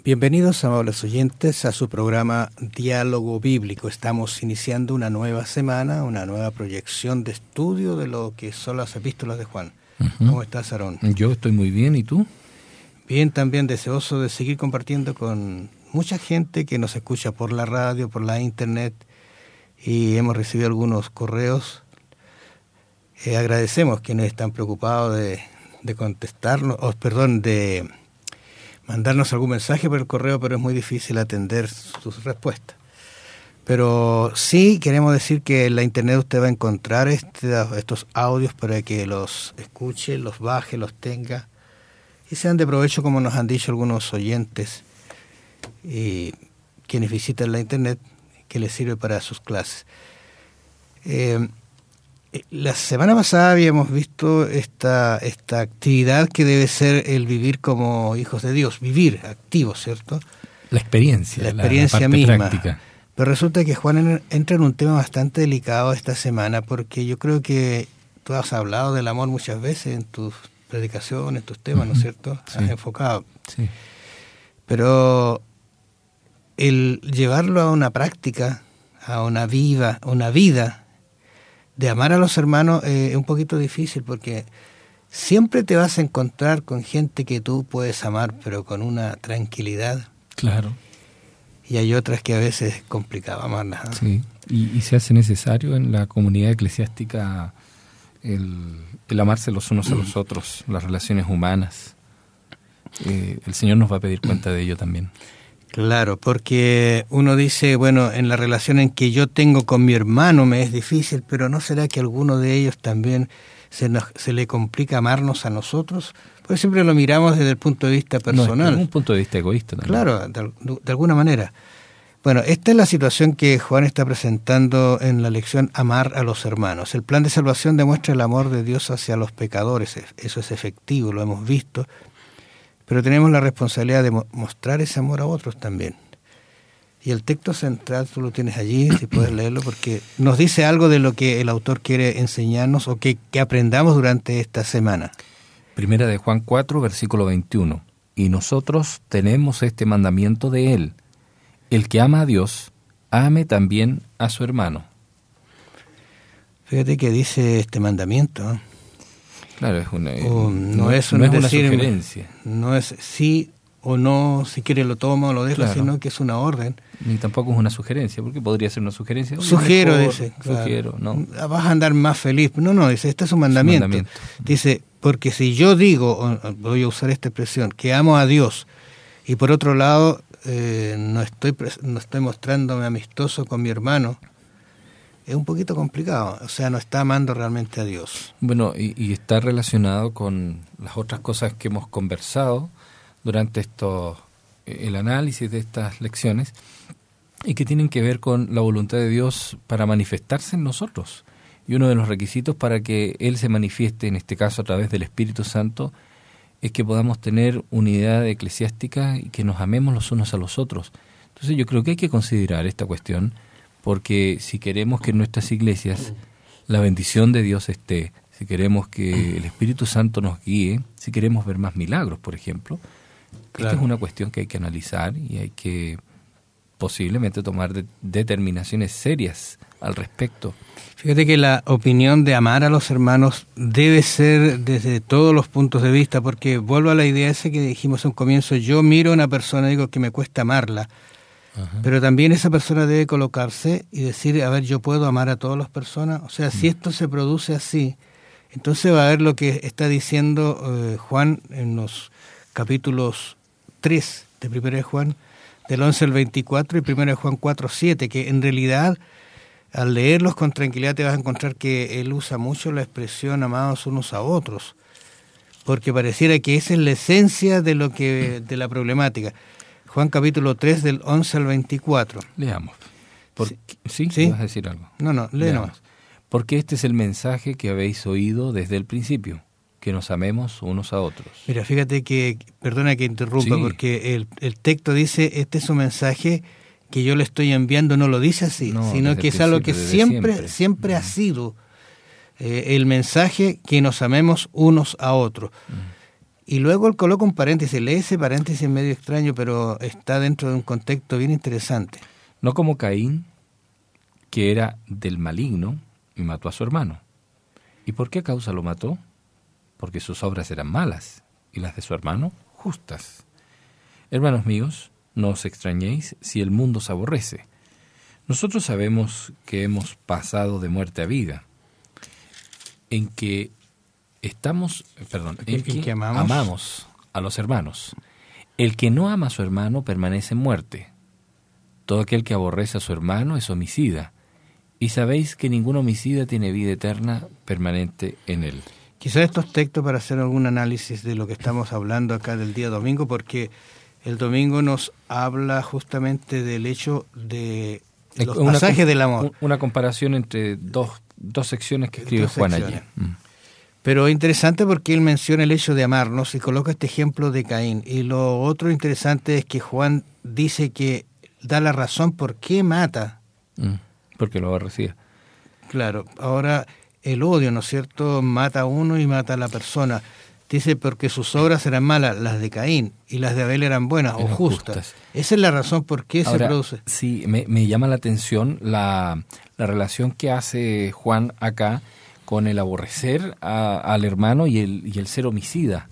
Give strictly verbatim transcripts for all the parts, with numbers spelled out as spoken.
Bienvenidos, amables oyentes, a su programa Diálogo Bíblico. Estamos iniciando una nueva semana, una nueva proyección de estudio de lo que son las epístolas de Juan. Uh-huh. ¿Cómo estás, Aarón? Yo estoy muy bien, ¿y tú? Bien, también deseoso de seguir compartiendo con mucha gente que nos escucha por la radio, por la internet, y hemos recibido algunos correos. Eh, agradecemos quienes están preocupados de, de contestarnos, o perdón, de mandarnos algún mensaje por el correo, pero es muy difícil atender sus respuestas. Pero sí queremos decir que en la internet usted va a encontrar este, estos audios para que los escuche, los baje, los tenga y sean de provecho, como nos han dicho algunos oyentes y quienes visitan la internet, que les sirve para sus clases. Eh, La semana pasada habíamos visto esta, esta actividad que debe ser el vivir como hijos de Dios, vivir activos, ¿cierto? La experiencia, la experiencia la, la parte misma. práctica. Pero resulta que Juan entra en un tema bastante delicado esta semana, porque yo creo que tú has hablado del amor muchas veces en tus predicaciones, en tus temas, ¿no es cierto? Sí. Has enfocado. Sí. Pero el llevarlo a una práctica, a una viva, una vida de amar a los hermanos eh, es un poquito difícil, porque siempre te vas a encontrar con gente que tú puedes amar, pero con una tranquilidad. Claro. Y hay otras que a veces es complicado amarlas, ¿eh? Sí, y, y se hace necesario en la comunidad eclesiástica el, el amarse los unos a los otros, las relaciones humanas. Eh, el Señor nos va a pedir cuenta de ello también. Claro, porque uno dice, bueno, en la relación en que yo tengo con mi hermano me es difícil, pero ¿no será que a alguno de ellos también se, nos, se le complica amarnos a nosotros? Porque siempre lo miramos desde el punto de vista personal. No, desde un punto de vista egoísta también. Claro, de, de alguna manera. Bueno, esta es la situación que Juan está presentando en la lección Amar a los hermanos. El plan de salvación demuestra el amor de Dios hacia los pecadores. Eso es efectivo, lo hemos visto. Pero tenemos la responsabilidad de mo- mostrar ese amor a otros también. Y el texto central, tú lo tienes allí, si puedes leerlo, porque nos dice algo de lo que el autor quiere enseñarnos o que, que aprendamos durante esta semana. Primera de Juan cuatro, versículo veintiuno. Y nosotros tenemos este mandamiento de él: el que ama a Dios, ame también a su hermano. Fíjate que dice este mandamiento, ¿eh? Claro, es una, o no, no es, no un es una decir, sugerencia. No es sí o no, si quiere lo toma o lo deja, Claro. sino que es una orden. Ni tampoco es una sugerencia, porque podría ser una sugerencia. Oye, Sugiero, mejor, dice. Claro. Sugiero, no. Vas a andar más feliz. No, no, dice, este es un mandamiento. Es un mandamiento. Dice, porque si yo digo, voy a usar esta expresión, que amo a Dios, y por otro lado eh, no estoy no estoy mostrándome amistoso con mi hermano, es un poquito complicado. O sea, no está amando realmente a Dios. Bueno, y, y está relacionado con las otras cosas que hemos conversado durante estos, el análisis de estas lecciones, y que tienen que ver con la voluntad de Dios para manifestarse en nosotros. Y uno de los requisitos para que Él se manifieste, en este caso a través del Espíritu Santo, es que podamos tener unidad eclesiástica y que nos amemos los unos a los otros. Entonces yo creo que hay que considerar esta cuestión, porque si queremos que en nuestras iglesias la bendición de Dios esté, si queremos que el Espíritu Santo nos guíe, si queremos ver más milagros, por ejemplo, claro, esta es una cuestión que hay que analizar y hay que posiblemente tomar de, determinaciones serias al respecto. Fíjate que la opinión de amar a los hermanos debe ser desde todos los puntos de vista, porque vuelvo a la idea esa que dijimos en un comienzo, yo miro a una persona y digo que me cuesta amarla. Ajá. Pero también esa persona debe colocarse y decir, a ver, yo puedo amar a todas las personas. O sea, si esto se produce así, entonces va a ver lo que está diciendo eh, Juan en los capítulos tres de Primera de Juan, del once al veinticuatro, y Primera de Juan cuatro, siete, que en realidad al leerlos con tranquilidad te vas a encontrar que él usa mucho la expresión amados unos a otros, porque pareciera que esa es la esencia de lo que de la problemática. Juan capítulo tres, del once al veinticuatro. Leamos. Por, ¿Sí? ¿Sí? ¿Sí? ¿Vas a decir algo? No, no, lee nomás. Porque este es el mensaje que habéis oído desde el principio, que nos amemos unos a otros. Mira, fíjate que, perdona que interrumpa, Sí. porque el, el texto dice, este es un mensaje que yo le estoy enviando, no lo dice así, No, sino que es algo que siempre, siempre, siempre uh-huh. ha sido eh, el mensaje que nos amemos unos a otros. Uh-huh. Y luego él coloca un paréntesis, lee ese paréntesis medio extraño, pero está dentro de un contexto bien interesante. No como Caín, que era del maligno y mató a su hermano. ¿Y por qué causa lo mató? Porque sus obras eran malas y las de su hermano justas. Hermanos míos, no os extrañéis si el mundo os aborrece. Nosotros sabemos que hemos pasado de muerte a vida, en que estamos, perdón, en, ¿En que, que amamos? amamos a los hermanos. El que no ama a su hermano permanece en muerte. Todo aquel que aborrece a su hermano es homicida. Y sabéis que ningún homicida tiene vida eterna permanente en él. Quizás estos textos para hacer algún análisis de lo que estamos hablando acá del día domingo, porque el domingo nos habla justamente del hecho de los una, pasajes del amor. Una comparación entre dos, dos secciones que escribe dos Juan secciones. allí. Mm. Pero interesante porque él menciona el hecho de amarnos y coloca este ejemplo de Caín. Y lo otro interesante es que Juan dice que da la razón por qué mata. Mm. Porque lo aborrecía. Claro, ahora el odio, ¿no es cierto?, mata a uno y mata a la persona. Dice porque sus obras eran malas, las de Caín, y las de Abel eran buenas eran o justas. justas. Esa es la razón por qué ahora, se produce. Sí, me, me llama la atención la, la relación que hace Juan acá con el aborrecer a, al hermano y el, y el ser homicida.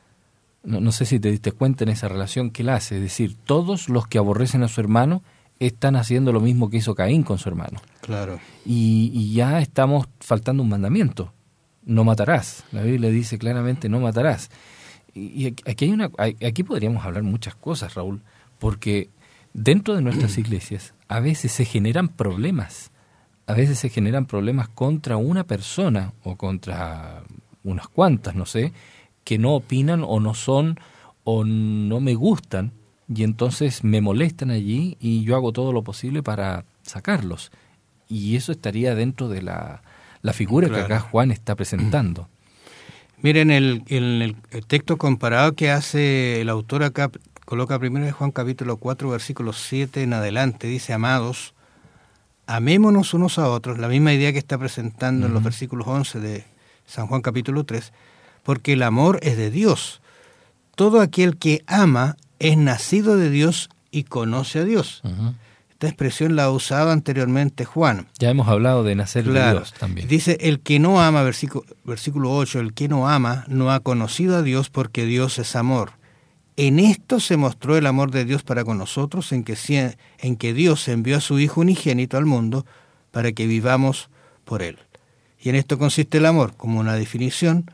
No, no sé si te diste cuenta en esa relación que él hace. Es decir, todos los que aborrecen a su hermano están haciendo lo mismo que hizo Caín con su hermano. Claro. Y, y ya estamos faltando un mandamiento. No matarás. La Biblia dice claramente no matarás. Y, y aquí hay una, aquí podríamos hablar muchas cosas, Raúl, porque dentro de nuestras iglesias a veces se generan problemas. A veces se generan problemas contra una persona o contra unas cuantas, no sé, que no opinan o no son o no me gustan. Y entonces me molestan allí y yo hago todo lo posible para sacarlos. Y eso estaría dentro de la, la figura claro. que acá Juan está presentando. Miren, el, el, el texto comparado que hace el autor acá, coloca primero de Juan capítulo cuatro, versículo siete en adelante, dice, amados, amémonos unos a otros, la misma idea que está presentando uh-huh. en los versículos once de San Juan capítulo tres, porque el amor es de Dios. Todo aquel que ama es nacido de Dios y conoce a Dios. Uh-huh. Esta expresión la ha usado anteriormente Juan. Ya hemos hablado de nacer claro. de Dios también. Dice, el que no ama, versículo, versículo ocho, el que no ama no ha conocido a Dios porque Dios es amor. En esto se mostró el amor de Dios para con nosotros, en que, en que Dios envió a su Hijo unigénito al mundo para que vivamos por Él. Y en esto consiste el amor, como una definición,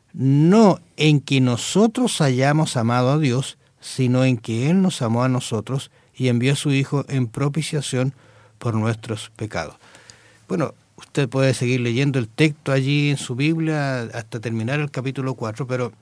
no en que nosotros hayamos amado a Dios, sino en que Él nos amó a nosotros y envió a su Hijo en propiciación por nuestros pecados. Bueno, usted puede seguir leyendo el texto allí en su Biblia hasta terminar el capítulo cuatro, pero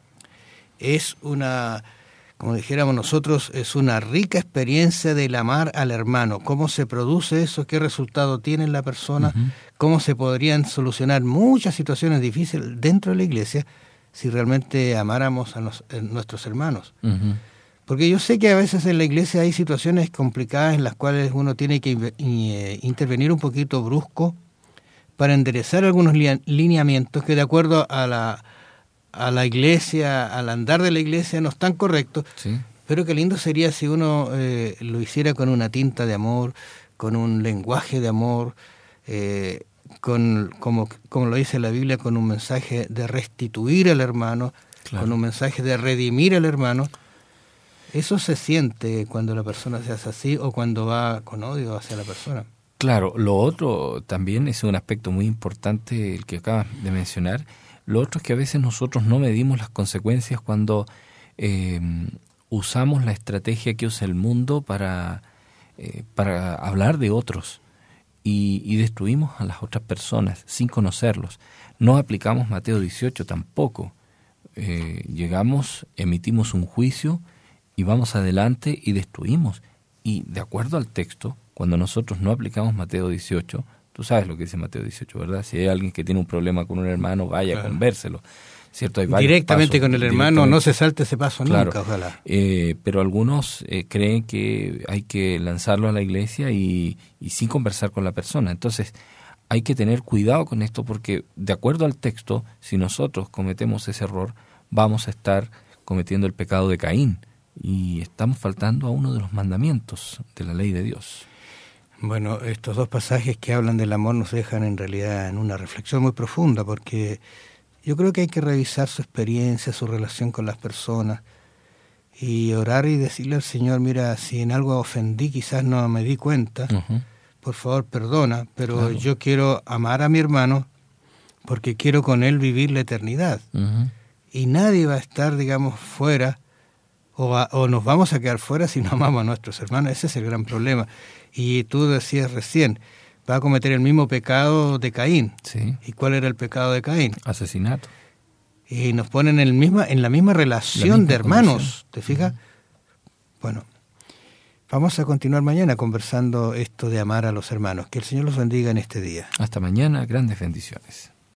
es una, como dijéramos nosotros, es una rica experiencia del amar al hermano. ¿Cómo se produce eso? ¿Qué resultado tiene en la persona? Uh-huh. ¿Cómo se podrían solucionar muchas situaciones difíciles dentro de la iglesia si realmente amáramos a, nos, a nuestros hermanos? Uh-huh. Porque yo sé que a veces en la iglesia hay situaciones complicadas en las cuales uno tiene que eh, intervenir un poquito brusco para enderezar algunos lineamientos que de acuerdo a la, a la iglesia, al andar de la iglesia, no están correctos. Sí. Pero qué lindo sería si uno eh, lo hiciera con una tinta de amor, con un lenguaje de amor, eh, con como, como lo dice la Biblia, con un mensaje de restituir al hermano, claro. con un mensaje de redimir al hermano. Eso se siente cuando la persona se hace así o cuando va con odio hacia la persona. Claro, lo otro también es un aspecto muy importante, el que acabas de mencionar. Lo otro es que a veces nosotros no medimos las consecuencias cuando eh, usamos la estrategia que usa el mundo para, eh, para hablar de otros y, y destruimos a las otras personas sin conocerlos. No aplicamos Mateo dieciocho tampoco. Eh, llegamos, emitimos un juicio y vamos adelante y destruimos. Y de acuerdo al texto, cuando nosotros no aplicamos Mateo dieciocho, tú sabes lo que dice Mateo dieciocho, ¿verdad? Si hay alguien que tiene un problema con un hermano, vaya claro. a convérselo. ¿Cierto? Hay directamente pasos, con el hermano, no se salte ese paso claro. nunca, ojalá. Eh, pero algunos eh, creen que hay que lanzarlo a la iglesia y, y sin conversar con la persona. Entonces, hay que tener cuidado con esto porque, de acuerdo al texto, si nosotros cometemos ese error, vamos a estar cometiendo el pecado de Caín y estamos faltando a uno de los mandamientos de la ley de Dios. Bueno, estos dos pasajes que hablan del amor nos dejan en realidad en una reflexión muy profunda, porque yo creo que hay que revisar su experiencia, su relación con las personas y orar y decirle al Señor, mira, si en algo ofendí, quizás no me di cuenta, uh-huh. por favor perdona, pero claro. yo quiero amar a mi hermano porque quiero con él vivir la eternidad. Uh-huh. Y nadie va a estar, digamos, fuera o, a, o nos vamos a quedar fuera si no amamos a nuestros hermanos. Ese es el gran problema. Y tú decías recién, va a cometer el mismo pecado de Caín. Sí. ¿Y cuál era el pecado de Caín? Asesinato. Y nos ponen en, el misma, en la misma relación la misma de hermanos, condición. ¿Te fijas? Uh-huh. Bueno, vamos a continuar mañana conversando esto de amar a los hermanos. Que el Señor los bendiga en este día. Hasta mañana, grandes bendiciones.